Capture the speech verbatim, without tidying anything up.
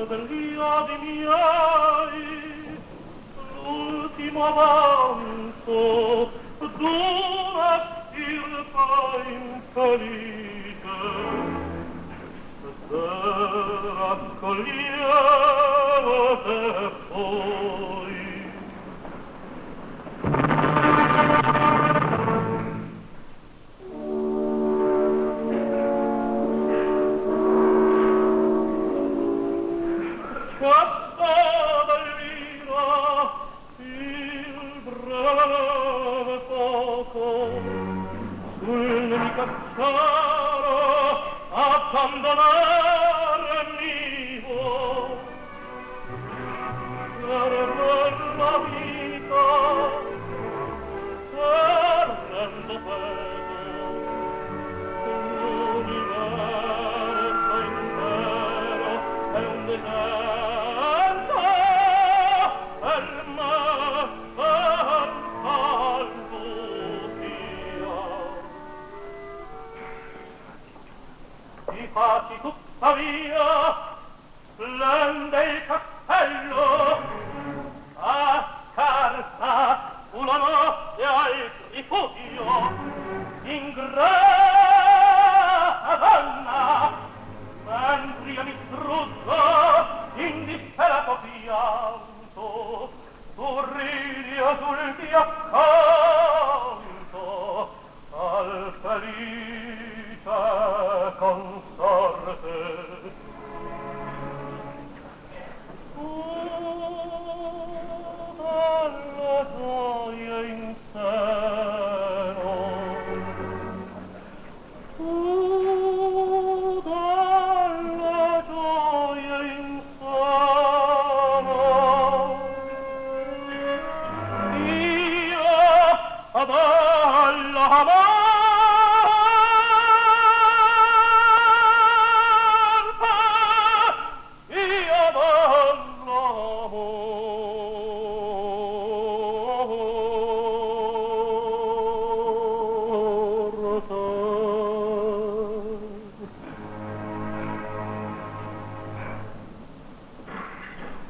degli odi miei, l'ultimo avanzo d'una stirpa infelice. Stasera accogliete poi. Cazzo dell'ira, il breve poco, sul nemico caro abbandonare vivo, per la vita, serrendo peso, l'universo intero è un deserto, e il me per salvo sia. Di fatti tuttavia splende il cappello, a carta una notte al rifugio, ingrata donna, mentre io mi struzzo in disperato pianto, tu ridi sul mio accanto al felice consorte.